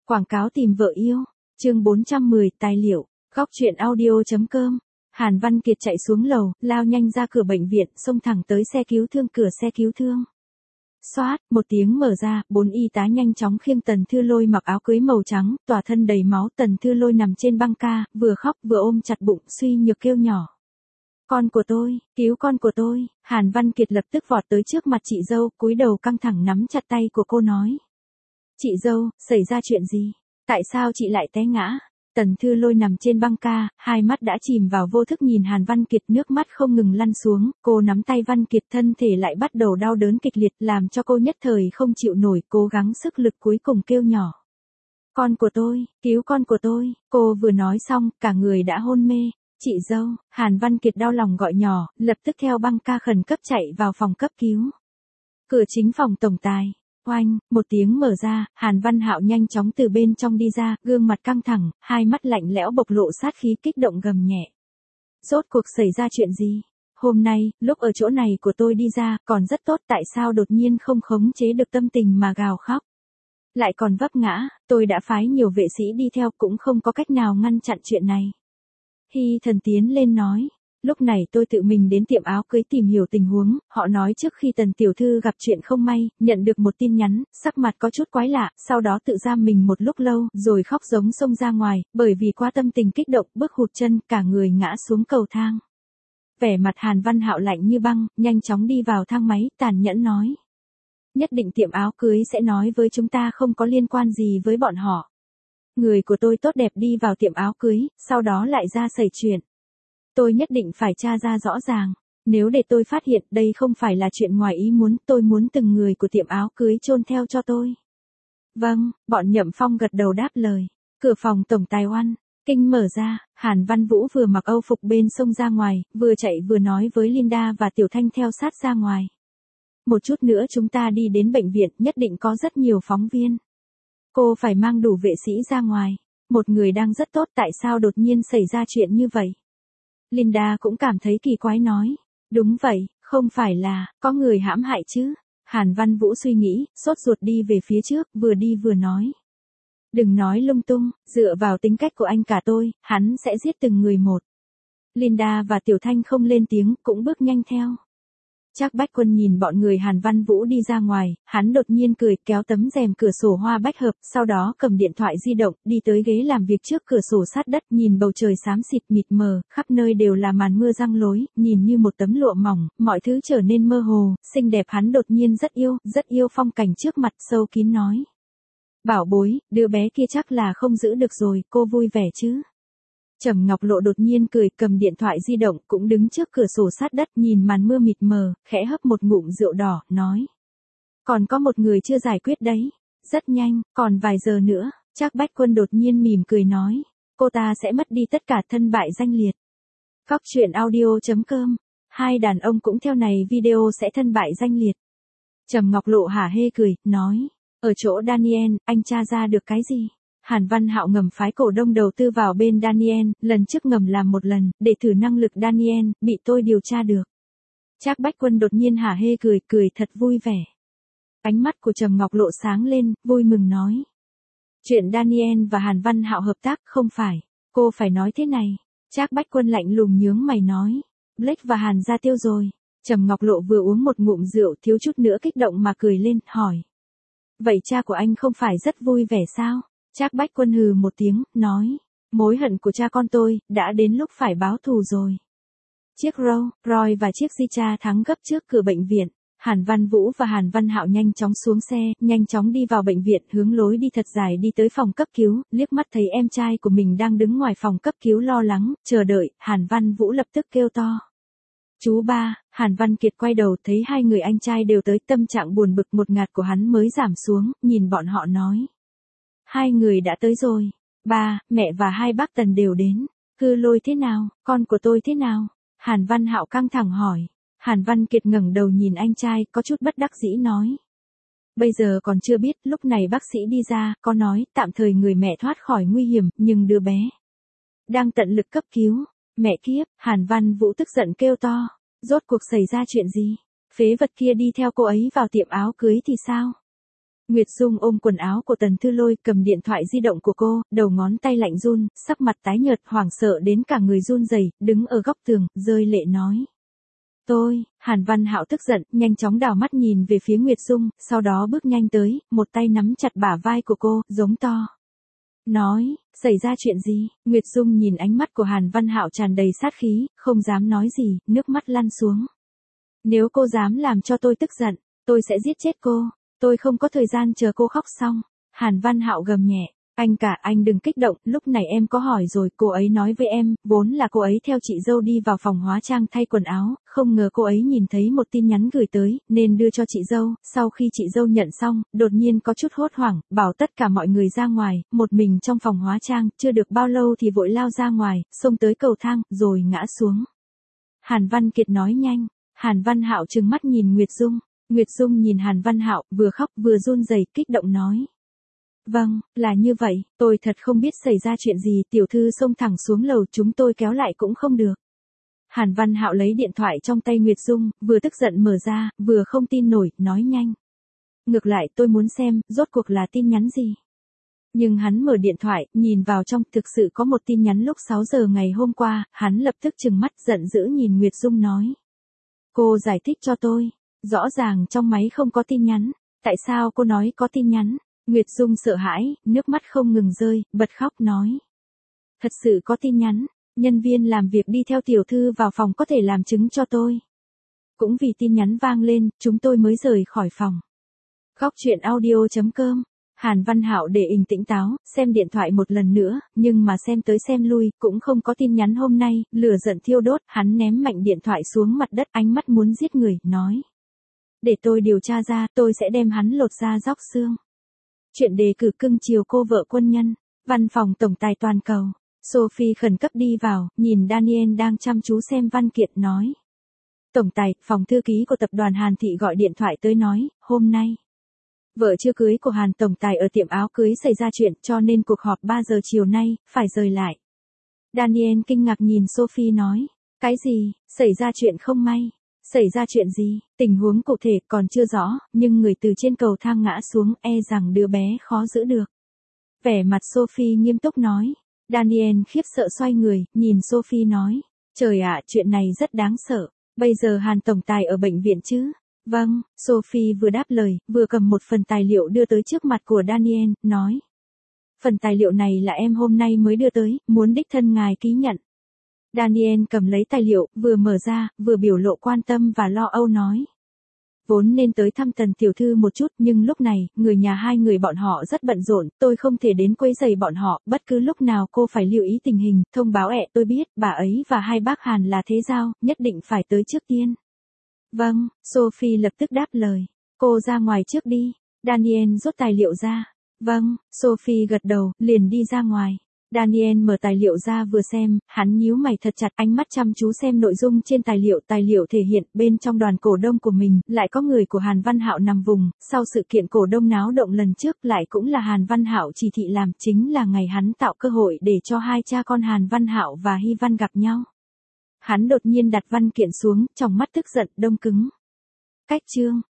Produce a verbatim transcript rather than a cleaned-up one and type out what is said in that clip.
Quảng cáo tìm vợ yêu. Chương bốn trăm mười, tài liệu. Góc truyện audio.com. Hàn Văn Kiệt chạy xuống lầu, lao nhanh ra cửa bệnh viện, xông thẳng tới xe cứu thương, cửa xe cứu thương. Xoát, một tiếng mở ra, bốn y tá nhanh chóng khiêng Tần Thư Lôi mặc áo cưới màu trắng, tỏa thân đầy máu. Tần Thư Lôi nằm trên băng ca, vừa khóc vừa ôm chặt bụng, suy nhược kêu nhỏ. Con của tôi, cứu con của tôi. Hàn Văn Kiệt lập tức vọt tới trước mặt chị dâu, cúi đầu căng thẳng nắm chặt tay của cô nói. Chị dâu, xảy ra chuyện gì? Tại sao chị lại té ngã? Tần Thư Lôi nằm trên băng ca, hai mắt đã chìm vào vô thức nhìn Hàn Văn Kiệt, nước mắt không ngừng lăn xuống. Cô nắm tay Văn Kiệt, thân thể lại bắt đầu đau đớn kịch liệt, làm cho cô nhất thời không chịu nổi, cố gắng sức lực cuối cùng kêu nhỏ. Con của tôi, cứu con của tôi. Cô vừa nói xong, cả người đã hôn mê. Chị dâu, Hàn Văn Kiệt đau lòng gọi nhỏ, lập tức theo băng ca khẩn cấp chạy vào phòng cấp cứu. Cửa chính phòng tổng tài. Oanh, một tiếng mở ra, Hàn Văn Hạo nhanh chóng từ bên trong đi ra, gương mặt căng thẳng, hai mắt lạnh lẽo bộc lộ sát khí, kích động gầm nhẹ. Rốt cuộc xảy ra chuyện gì? Hôm nay, lúc ở chỗ này của tôi đi ra, còn rất tốt, tại sao đột nhiên không khống chế được tâm tình mà gào khóc? Lại còn vấp ngã, tôi đã phái nhiều vệ sĩ đi theo, cũng không có cách nào ngăn chặn chuyện này. Hy Thần tiến lên nói. Lúc này tôi tự mình đến tiệm áo cưới tìm hiểu tình huống, họ nói trước khi Tần tiểu thư gặp chuyện không may, nhận được một tin nhắn, sắc mặt có chút quái lạ, sau đó tự giam mình một lúc lâu, rồi khóc giống xông ra ngoài, bởi vì quá tâm tình kích động, bước hụt chân, cả người ngã xuống cầu thang. Vẻ mặt Hàn Văn Hạo lạnh như băng, nhanh chóng đi vào thang máy, tàn nhẫn nói. Nhất định tiệm áo cưới sẽ nói với chúng ta không có liên quan gì với bọn họ. Người của tôi tốt đẹp đi vào tiệm áo cưới, sau đó lại ra xảy chuyện. Tôi nhất định phải tra ra rõ ràng. Nếu để tôi phát hiện đây không phải là chuyện ngoài ý muốn, tôi muốn từng người của tiệm áo cưới chôn theo cho tôi. Vâng, bọn Nhậm Phong gật đầu đáp lời. Cửa phòng tổng tài Oan Kinh mở ra, Hàn Văn Vũ vừa mặc âu phục bên sông ra ngoài, vừa chạy vừa nói với Linda và Tiểu Thanh theo sát ra ngoài. Một chút nữa chúng ta đi đến bệnh viện, nhất định có rất nhiều phóng viên. Cô phải mang đủ vệ sĩ ra ngoài. Một người đang rất tốt, tại sao đột nhiên xảy ra chuyện như vậy? Linda cũng cảm thấy kỳ quái nói. Đúng vậy, không phải là, có người hãm hại chứ? Hàn Văn Vũ suy nghĩ, sốt ruột đi về phía trước, vừa đi vừa nói. Đừng nói lung tung, dựa vào tính cách của anh cả tôi, hắn sẽ giết từng người một. Linda và Tiểu Thanh không lên tiếng, cũng bước nhanh theo. Trác Bách Quân nhìn bọn người Hàn Văn Vũ đi ra ngoài, hắn đột nhiên cười, kéo tấm rèm cửa sổ hoa bách hợp, sau đó cầm điện thoại di động, đi tới ghế làm việc trước cửa sổ sát đất, nhìn bầu trời xám xịt mịt mờ, khắp nơi đều là màn mưa răng lối, nhìn như một tấm lụa mỏng, mọi thứ trở nên mơ hồ, xinh đẹp. Hắn đột nhiên rất yêu, rất yêu phong cảnh trước mặt, sâu kín nói. Bảo bối, đứa bé kia chắc là không giữ được rồi, cô vui vẻ chứ? Trầm Ngọc Lộ đột nhiên cười, cầm điện thoại di động, cũng đứng trước cửa sổ sát đất, nhìn màn mưa mịt mờ, khẽ hấp một ngụm rượu đỏ, nói. Còn có một người chưa giải quyết đấy. Rất nhanh, còn vài giờ nữa. Trác Bách Quân đột nhiên mỉm cười nói. Cô ta sẽ mất đi tất cả, thân bại danh liệt. Góc truyện audio.com. Hai đàn ông cũng theo này video sẽ thân bại danh liệt. Trầm Ngọc Lộ hả hê cười, nói. Ở chỗ Daniel, anh tra ra được cái gì? Hàn Văn Hạo ngầm phái cổ đông đầu tư vào bên Daniel, lần trước ngầm làm một lần, để thử năng lực Daniel, bị tôi điều tra được. Trác Bách Quân đột nhiên hả hê cười, cười thật vui vẻ. Ánh mắt của Trầm Ngọc Lộ sáng lên, vui mừng nói. Chuyện Daniel và Hàn Văn Hạo hợp tác không phải, cô phải nói thế này. Trác Bách Quân lạnh lùng nhướng mày nói. Blake và Hàn ra tiêu rồi. Trầm Ngọc Lộ vừa uống một ngụm rượu, thiếu chút nữa kích động mà cười lên, hỏi. Vậy cha của anh không phải rất vui vẻ sao? Trác Bách Quân hừ một tiếng, nói. Mối hận của cha con tôi, đã đến lúc phải báo thù rồi. Chiếc Rolls Royce và chiếc Zicha thắng gấp trước cửa bệnh viện. Hàn Văn Vũ và Hàn Văn Hạo nhanh chóng xuống xe, nhanh chóng đi vào bệnh viện, hướng lối đi thật dài đi tới phòng cấp cứu, liếc mắt thấy em trai của mình đang đứng ngoài phòng cấp cứu lo lắng, chờ đợi, Hàn Văn Vũ lập tức kêu to. Chú ba. Hàn Văn Kiệt quay đầu thấy hai người anh trai đều tới, tâm trạng buồn bực một ngạt của hắn mới giảm xuống, nhìn bọn họ nói. Hai người đã tới rồi. Ba, mẹ và hai bác Tần đều đến. Cư Lôi thế nào, con của tôi thế nào? Hàn Văn Hạo căng thẳng hỏi. Hàn Văn Kiệt ngẩng đầu nhìn anh trai, có chút bất đắc dĩ nói. Bây giờ còn chưa biết, lúc này bác sĩ đi ra, có nói, tạm thời người mẹ thoát khỏi nguy hiểm, nhưng đứa bé đang tận lực cấp cứu. Mẹ kiếp, Hàn Văn Vũ tức giận kêu to. Rốt cuộc xảy ra chuyện gì? Phế vật kia đi theo cô ấy vào tiệm áo cưới thì sao? Nguyệt Dung ôm quần áo của Tần Thư Lôi, cầm điện thoại di động của cô, đầu ngón tay lạnh run, sắc mặt tái nhợt, hoảng sợ đến cả người run rẩy, đứng ở góc tường, rơi lệ nói. Tôi, Hàn Văn Hạo tức giận, nhanh chóng đảo mắt nhìn về phía Nguyệt Dung, sau đó bước nhanh tới, một tay nắm chặt bả vai của cô, giống to. Nói, xảy ra chuyện gì? Nguyệt Dung nhìn ánh mắt của Hàn Văn Hạo tràn đầy sát khí, không dám nói gì, nước mắt lăn xuống. Nếu cô dám làm cho tôi tức giận, tôi sẽ giết chết cô. Tôi không có thời gian chờ cô khóc xong. Hàn Văn Hạo gầm nhẹ. Anh cả, anh đừng kích động, lúc này em có hỏi rồi, cô ấy nói với em, vốn là cô ấy theo chị dâu đi vào phòng hóa trang thay quần áo, không ngờ cô ấy nhìn thấy một tin nhắn gửi tới, nên đưa cho chị dâu, sau khi chị dâu nhận xong, đột nhiên có chút hốt hoảng, bảo tất cả mọi người ra ngoài, một mình trong phòng hóa trang, chưa được bao lâu thì vội lao ra ngoài, xông tới cầu thang, rồi ngã xuống. Hàn Văn Kiệt nói nhanh. Hàn Văn Hạo trừng mắt nhìn Nguyệt Dung. Nguyệt Dung nhìn Hàn Văn Hạo, vừa khóc vừa run rẩy, kích động nói. Vâng, là như vậy, tôi thật không biết xảy ra chuyện gì, tiểu thư xông thẳng xuống lầu, chúng tôi kéo lại cũng không được. Hàn Văn Hạo lấy điện thoại trong tay Nguyệt Dung, vừa tức giận mở ra, vừa không tin nổi, nói nhanh. Ngược lại tôi muốn xem, rốt cuộc là tin nhắn gì. Nhưng hắn mở điện thoại, nhìn vào trong, thực sự có một tin nhắn lúc sáu giờ ngày hôm qua, hắn lập tức trừng mắt giận dữ nhìn Nguyệt Dung nói. Cô giải thích cho tôi, rõ ràng trong máy không có tin nhắn, tại sao cô nói có tin nhắn? Nguyệt Dung sợ hãi, nước mắt không ngừng rơi, bật khóc nói. Thật sự có tin nhắn, nhân viên làm việc đi theo tiểu thư vào phòng có thể làm chứng cho tôi. Cũng vì tin nhắn vang lên, chúng tôi mới rời khỏi phòng. Góc truyện audio chấm com. Hàn Văn Hạo để bình tĩnh táo, xem điện thoại một lần nữa, nhưng mà xem tới xem lui, cũng không có tin nhắn hôm nay, lửa giận thiêu đốt, hắn ném mạnh điện thoại xuống mặt đất, ánh mắt muốn giết người, nói. Để tôi điều tra ra, tôi sẽ đem hắn lột da róc xương. Chuyện đề cử cưng chiều cô vợ quân nhân, văn phòng tổng tài toàn cầu. Sophie khẩn cấp đi vào, nhìn Daniel đang chăm chú xem văn kiện nói. Tổng tài, phòng thư ký của tập đoàn Hàn Thị gọi điện thoại tới nói, hôm nay. Vợ chưa cưới của Hàn tổng tài ở tiệm áo cưới xảy ra chuyện cho nên cuộc họp ba giờ chiều nay, phải rời lại. Daniel kinh ngạc nhìn Sophie nói. Cái gì, xảy ra chuyện không may? Xảy ra chuyện gì, tình huống cụ thể còn chưa rõ, nhưng người từ trên cầu thang ngã xuống e rằng đứa bé khó giữ được. Vẻ mặt Sophie nghiêm túc nói. Daniel khiếp sợ xoay người, nhìn Sophie nói. Trời ạ, chuyện này rất đáng sợ. Bây giờ Hàn tổng tài ở bệnh viện chứ? Vâng, Sophie vừa đáp lời, vừa cầm một phần tài liệu đưa tới trước mặt của Daniel, nói. Phần tài liệu này là em hôm nay mới đưa tới, muốn đích thân ngài ký nhận. Daniel cầm lấy tài liệu, vừa mở ra, vừa biểu lộ quan tâm và lo âu nói. Vốn nên tới thăm Tần tiểu thư một chút, nhưng lúc này, người nhà hai người bọn họ rất bận rộn, tôi không thể đến quấy rầy bọn họ, bất cứ lúc nào cô phải lưu ý tình hình, thông báo ẹ tôi biết, bà ấy và hai bác Hàn là thế giao, nhất định phải tới trước tiên. Vâng, Sophie lập tức đáp lời. Cô ra ngoài trước đi. Daniel rút tài liệu ra. Vâng, Sophie gật đầu, liền đi ra ngoài. Daniel mở tài liệu ra vừa xem, hắn nhíu mày thật chặt, ánh mắt chăm chú xem nội dung trên tài liệu. Tài liệu thể hiện bên trong đoàn cổ đông của mình, lại có người của Hàn Văn Hạo nằm vùng, sau sự kiện cổ đông náo động lần trước lại cũng là Hàn Văn Hạo chỉ thị làm, chính là ngày hắn tạo cơ hội để cho hai cha con Hàn Văn Hạo và Hy Văn gặp nhau. Hắn đột nhiên đặt văn kiện xuống, trong mắt tức giận, đông cứng. Cách chương.